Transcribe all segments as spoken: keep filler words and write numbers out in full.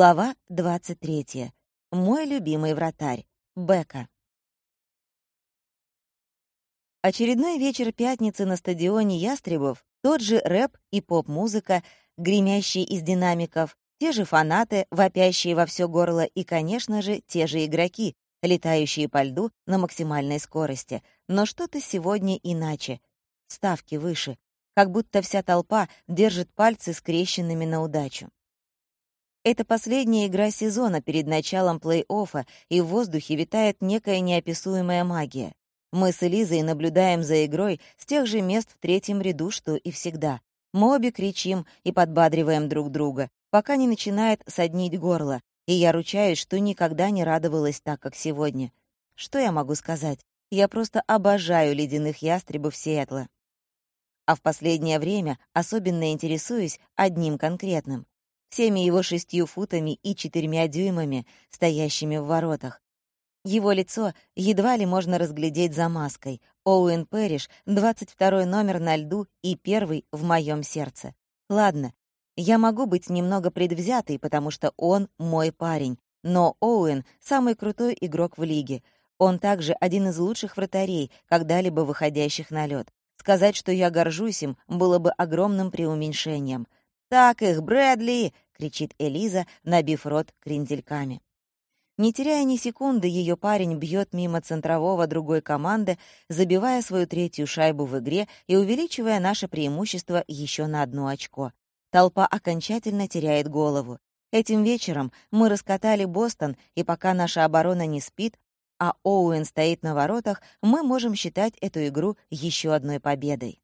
Глава двадцать третья. Мой любимый вратарь. Бека. Очередной вечер пятницы на стадионе Ястребов, тот же рэп и поп-музыка, гремящие из динамиков, те же фанаты, вопящие во всё горло, и, конечно же, те же игроки, летающие по льду на максимальной скорости. Но что-то сегодня иначе. Ставки выше. Как будто вся толпа держит пальцы скрещенными на удачу. Это последняя игра сезона перед началом плей-оффа, и в воздухе витает некая неописуемая магия. Мы с Элизой наблюдаем за игрой с тех же мест в третьем ряду, что и всегда. Мы обе кричим и подбадриваем друг друга, пока не начинает соднить горло, и я ручаюсь, что никогда не радовалась так, как сегодня. Что я могу сказать? Я просто обожаю ледяных ястребов Сиэтла. А в последнее время особенно интересуюсь одним конкретным. Всеми его шестью футами и четырьмя дюймами, стоящими в воротах. Его лицо едва ли можно разглядеть за маской. Оуэн Пэриш, двадцать второй номер на льду и первый в моем сердце. Ладно, я могу быть немного предвзятой, потому что он мой парень, но Оуэн — самый крутой игрок в лиге. Он также один из лучших вратарей, когда-либо выходящих на лед. Сказать, что я горжусь им, было бы огромным преуменьшением. «Так их, Брэдли!» — кричит Элиза, набив рот крендельками. Не теряя ни секунды, ее парень бьет мимо центрового другой команды, забивая свою третью шайбу в игре и увеличивая наше преимущество еще на одно очко. Толпа окончательно теряет голову. Этим вечером мы раскатали Бостон, и пока наша оборона не спит, а Оуэн стоит на воротах, мы можем считать эту игру еще одной победой.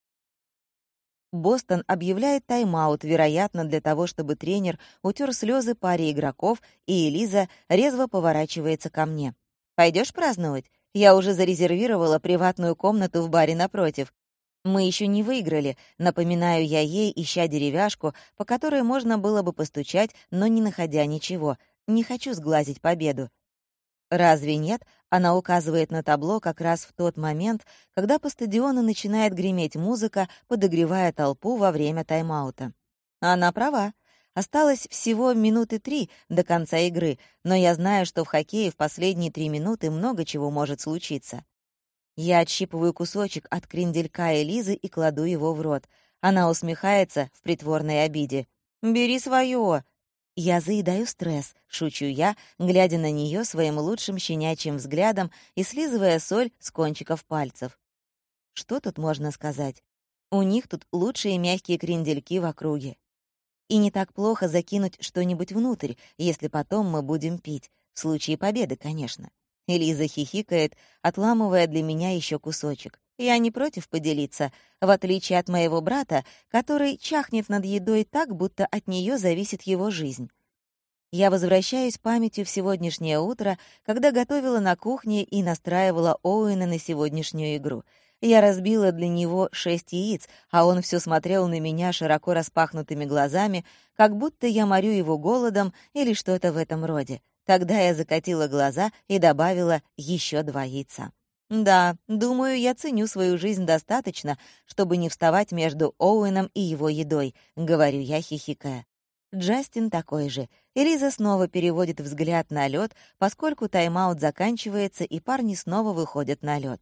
Бостон объявляет тайм-аут, вероятно, для того, чтобы тренер утер слезы паре игроков, и Элиза резво поворачивается ко мне. «Пойдешь праздновать? Я уже зарезервировала приватную комнату в баре напротив. Мы еще не выиграли», — напоминаю я ей, ища деревяшку, по которой можно было бы постучать, но не находя ничего. Не хочу сглазить победу. «Разве нет?» — она указывает на табло как раз в тот момент, когда по стадиону начинает греметь музыка, подогревая толпу во время тайм-аута. Она права. Осталось всего минуты три до конца игры, но я знаю, что в хоккее в последние три минуты много чего может случиться. Я отщипываю кусочек от кренделька Элизы и кладу его в рот. Она усмехается в притворной обиде. «Бери своё!» Я заедаю стресс, шучу я, глядя на нее своим лучшим щенячьим взглядом и слизывая соль с кончиков пальцев. Что тут можно сказать? У них тут лучшие мягкие крендельки в округе. И не так плохо закинуть что-нибудь внутрь, если потом мы будем пить. В случае победы, конечно. Элиза хихикает, отламывая для меня еще кусочек. Я не против поделиться, в отличие от моего брата, который чахнет над едой так, будто от нее зависит его жизнь. Я возвращаюсь памятью в сегодняшнее утро, когда готовила на кухне и настраивала Оуэна на сегодняшнюю игру. Я разбила для него шесть яиц, а он все смотрел на меня широко распахнутыми глазами, как будто я морю его голодом или что-то в этом роде. Тогда я закатила глаза и добавила еще два яйца. Да, думаю, я ценю свою жизнь достаточно, чтобы не вставать между Оуэном и его едой, говорю я, хихикая. Джастин такой же. Элиза снова переводит взгляд на лед, поскольку тайм-аут заканчивается, и парни снова выходят на лед.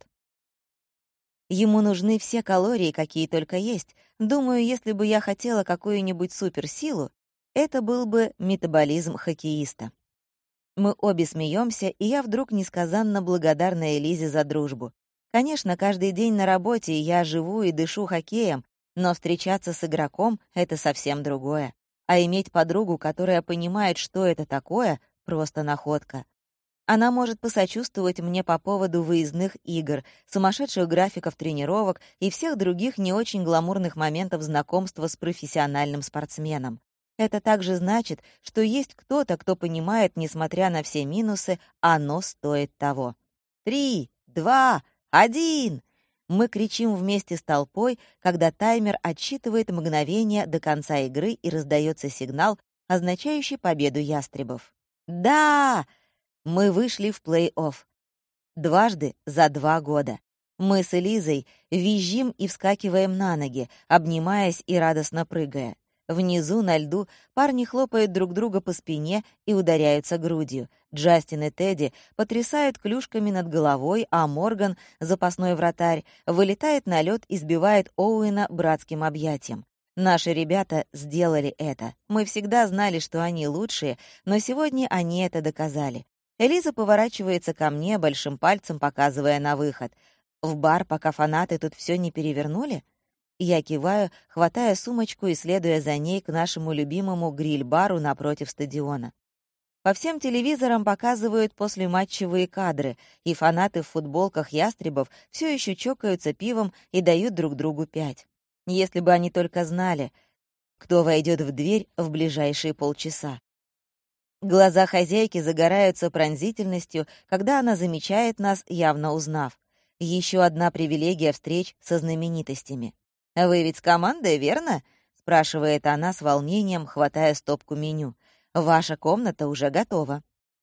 Ему нужны все калории, какие только есть. Думаю, если бы я хотела какую-нибудь суперсилу, это был бы метаболизм хоккеиста. Мы обе смеемся, и я вдруг несказанно благодарна Элизе за дружбу. Конечно, каждый день на работе я живу и дышу хоккеем, но встречаться с игроком — это совсем другое. А иметь подругу, которая понимает, что это такое, просто находка. Она может посочувствовать мне по поводу выездных игр, сумасшедших графиков тренировок и всех других не очень гламурных моментов знакомства с профессиональным спортсменом. Это также значит, что есть кто-то, кто понимает, несмотря на все минусы, оно стоит того. Три, два, один! Мы кричим вместе с толпой, когда таймер отсчитывает мгновение до конца игры и раздается сигнал, означающий победу ястребов. Да! Мы вышли в плей-офф. Дважды за два года. Мы с Элизой визжим и вскакиваем на ноги, обнимаясь и радостно прыгая. Внизу, на льду, парни хлопают друг друга по спине и ударяются грудью. Джастин и Тедди потрясают клюшками над головой, а Морган, запасной вратарь, вылетает на лед и сбивает Оуэна братским объятием. Наши ребята сделали это. Мы всегда знали, что они лучшие, но сегодня они это доказали. Элиза поворачивается ко мне, большим пальцем показывая на выход. «В бар, пока фанаты тут все не перевернули?» Я киваю, хватая сумочку и следуя за ней к нашему любимому гриль-бару напротив стадиона. По всем телевизорам показывают послематчевые кадры, и фанаты в футболках ястребов все еще чокаются пивом и дают друг другу пять. Если бы они только знали, кто войдет в дверь в ближайшие полчаса. Глаза хозяйки загораются пронзительностью, когда она замечает нас, явно узнав. Еще одна привилегия встреч со знаменитостями. «Вы ведь с командой, верно?» — спрашивает она с волнением, хватая стопку меню. «Ваша комната уже готова».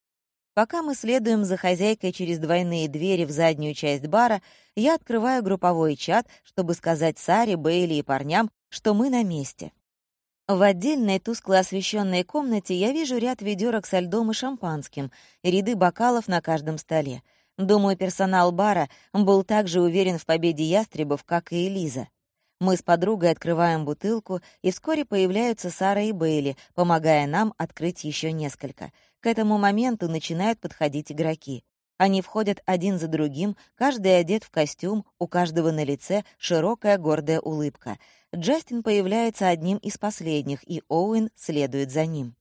Пока мы следуем за хозяйкой через двойные двери в заднюю часть бара, я открываю групповой чат, чтобы сказать Саре, Бейли и парням, что мы на месте. В отдельной тускло освещенной комнате я вижу ряд ведерок со льдом и шампанским и ряды бокалов на каждом столе. Думаю, персонал бара был так же уверен в победе ястребов, как и Элиза. Мы с подругой открываем бутылку, и вскоре появляются Сара и Бейли, помогая нам открыть еще несколько. К этому моменту начинают подходить игроки. Они входят один за другим, каждый одет в костюм, у каждого на лице широкая гордая улыбка. Джастин появляется одним из последних, и Оуэн следует за ним.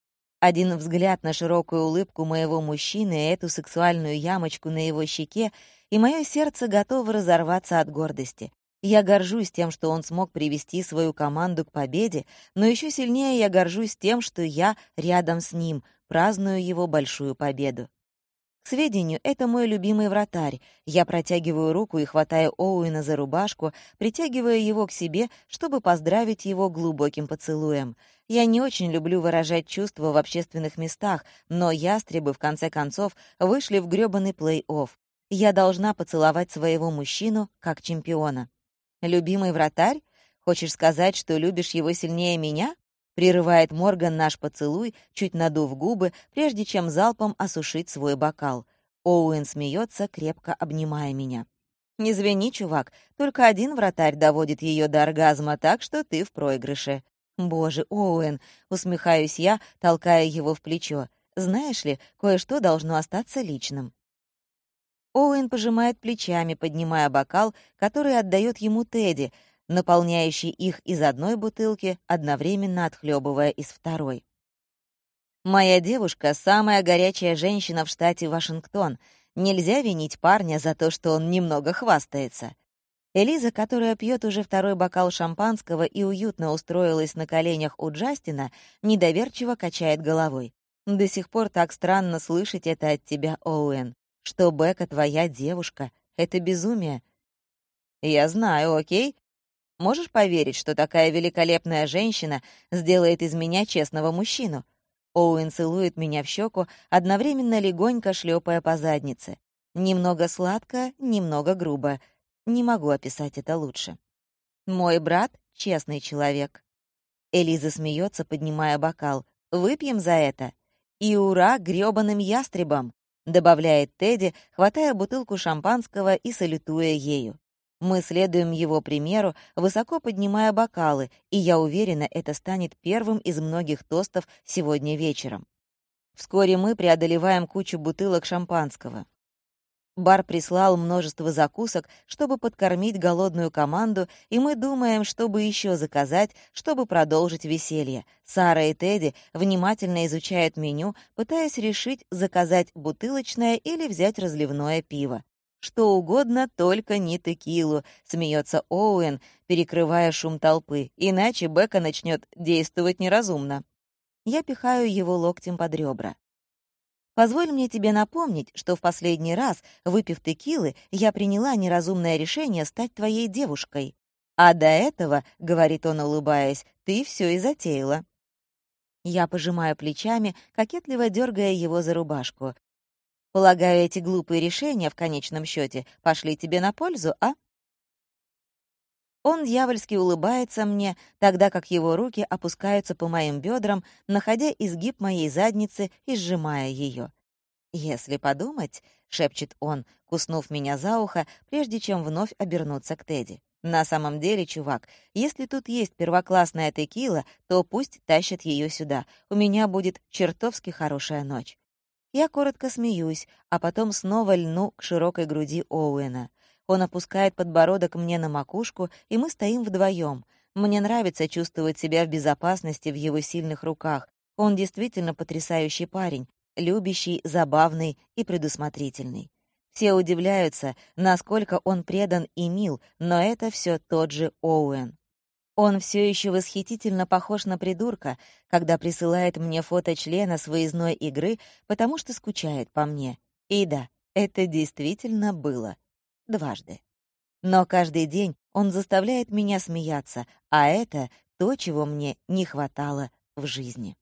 Один взгляд на широкую улыбку моего мужчины и эту сексуальную ямочку на его щеке, и мое сердце готово разорваться от гордости. Я горжусь тем, что он смог привести свою команду к победе, но еще сильнее я горжусь тем, что я рядом с ним, праздную его большую победу. К сведению, это мой любимый вратарь. Я протягиваю руку и хватаю Оуэна за рубашку, притягивая его к себе, чтобы поздравить его глубоким поцелуем. Я не очень люблю выражать чувства в общественных местах, но ястребы, в конце концов, вышли в грёбаный плей-офф. Я должна поцеловать своего мужчину как чемпиона. «Любимый вратарь? Хочешь сказать, что любишь его сильнее меня?» Прерывает Морган наш поцелуй, чуть надув губы, прежде чем залпом осушить свой бокал. Оуэн смеется, крепко обнимая меня. «Не звени, чувак, только один вратарь доводит ее до оргазма, так что ты в проигрыше». «Боже, Оуэн!» — усмехаюсь я, толкая его в плечо. «Знаешь ли, кое-что должно остаться личным». Оуэн пожимает плечами, поднимая бокал, который отдает ему Тедди, наполняющий их из одной бутылки, одновременно отхлебывая из второй. «Моя девушка — самая горячая женщина в штате Вашингтон. Нельзя винить парня за то, что он немного хвастается». Элиза, которая пьет уже второй бокал шампанского и уютно устроилась на коленях у Джастина, недоверчиво качает головой. «До сих пор так странно слышать это от тебя, Оуэн. Что Бека твоя девушка — это безумие». «Я знаю, окей? Можешь поверить, что такая великолепная женщина сделает из меня честного мужчину?» Оуэн целует меня в щеку, одновременно легонько шлепая по заднице. Немного сладко, немного грубо. Не могу описать это лучше. «Мой брат — честный человек». Элиза смеется, поднимая бокал. «Выпьем за это?» «И ура грёбаным ястребам!» — добавляет Тедди, хватая бутылку шампанского и салютуя ею. Мы следуем его примеру, высоко поднимая бокалы, и я уверена, это станет первым из многих тостов сегодня вечером. Вскоре мы преодолеваем кучу бутылок шампанского. Бар прислал множество закусок, чтобы подкормить голодную команду, и мы думаем, чтобы еще заказать, чтобы продолжить веселье. Сара и Тедди внимательно изучают меню, пытаясь решить, заказать бутылочное или взять разливное пиво. «Что угодно, только не текилу», — смеется Оуэн, перекрывая шум толпы, «иначе Бека начнет действовать неразумно». Я пихаю его локтем под ребра. «Позволь мне тебе напомнить, что в последний раз, выпив текилы, я приняла неразумное решение стать твоей девушкой. А до этого, — говорит он, улыбаясь, — ты все и затеяла». Я пожимаю плечами, кокетливо дергая его за рубашку. «Полагаю, эти глупые решения в конечном счете пошли тебе на пользу, а?» Он дьявольски улыбается мне, тогда как его руки опускаются по моим бедрам, находя изгиб моей задницы и сжимая ее. «Если подумать», — шепчет он, куснув меня за ухо, прежде чем вновь обернуться к Тедди. «На самом деле, чувак, если тут есть первоклассная текила, то пусть тащат ее сюда. У меня будет чертовски хорошая ночь». Я коротко смеюсь, а потом снова льну к широкой груди Оуэна. Он опускает подбородок мне на макушку, и мы стоим вдвоем. Мне нравится чувствовать себя в безопасности в его сильных руках. Он действительно потрясающий парень, любящий, забавный и предусмотрительный. Все удивляются, насколько он предан и мил, но это все тот же Оуэн. Он все еще восхитительно похож на придурка, когда присылает мне фото члена с выездной игры, потому что скучает по мне. И да, это действительно было. Дважды. Но каждый день он заставляет меня смеяться, а это то, чего мне не хватало в жизни.